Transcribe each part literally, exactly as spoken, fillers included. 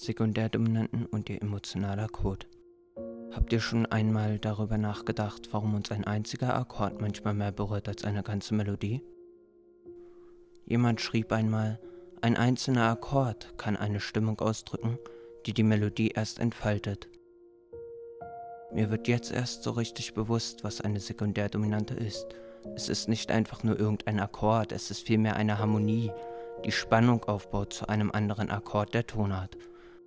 Sekundärdominanten und ihr emotionaler Code. Habt ihr schon einmal darüber nachgedacht, warum uns ein einziger Akkord manchmal mehr berührt als eine ganze Melodie? Jemand schrieb einmal, ein einzelner Akkord kann eine Stimmung ausdrücken, die die Melodie erst entfaltet. Mir wird jetzt erst so richtig bewusst, was eine Sekundärdominante ist. Es ist nicht einfach nur irgendein Akkord, es ist vielmehr eine Harmonie, die Spannung aufbaut zu einem anderen Akkord der Tonart.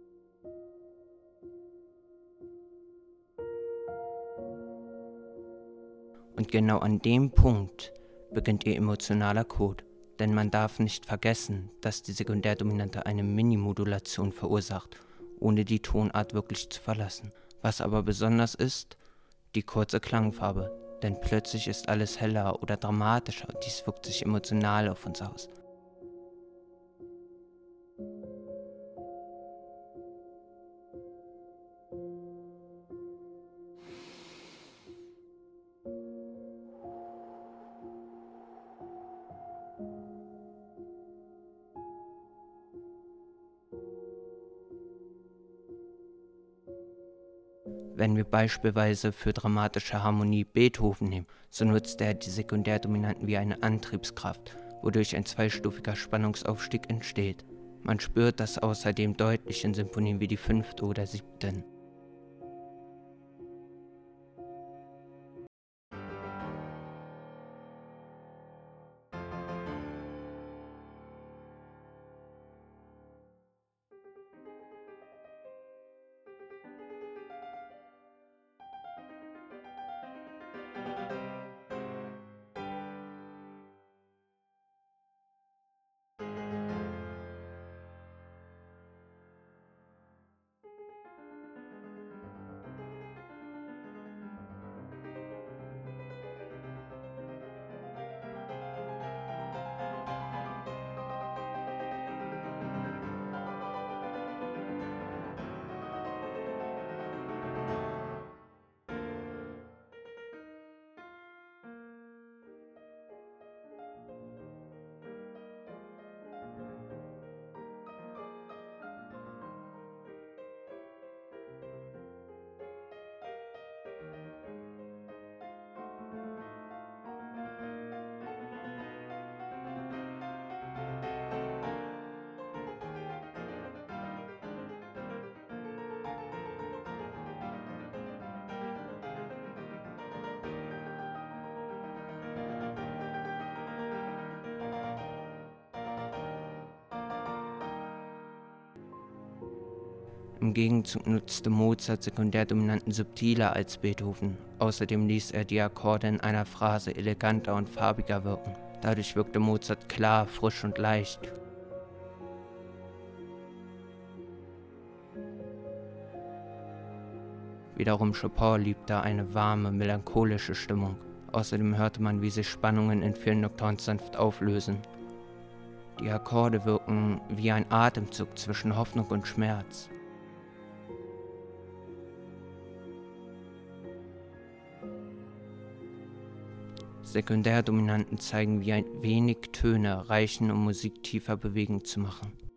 Und genau an dem Punkt beginnt ihr emotionaler Code, denn man darf nicht vergessen, dass die Sekundärdominante eine Minimodulation verursacht, ohne die Tonart wirklich zu verlassen. Was aber besonders ist, die kurze Klangfarbe, denn plötzlich ist alles heller oder dramatischer und dies wirkt sich emotional auf uns aus. Wenn wir beispielsweise für dramatische Harmonie Beethoven nehmen, so nutzt er die Sekundärdominanten wie eine Antriebskraft, wodurch ein zweistufiger Spannungsaufstieg entsteht. Man spürt das außerdem deutlich in Symphonien wie die fünfte oder siebten. Im Gegenzug nutzte Mozart Sekundärdominanten subtiler als Beethoven. Außerdem ließ er die Akkorde in einer Phrase eleganter und farbiger wirken. Dadurch wirkte Mozart klar, frisch und leicht. Wiederum Chopin liebte eine warme, melancholische Stimmung. Außerdem hörte man, wie sich Spannungen in vielen Nocturnes sanft auflösen. Die Akkorde wirken wie ein Atemzug zwischen Hoffnung und Schmerz. Sekundärdominanten zeigen, wie ein wenig Töne reichen, um Musik tiefer bewegend zu machen.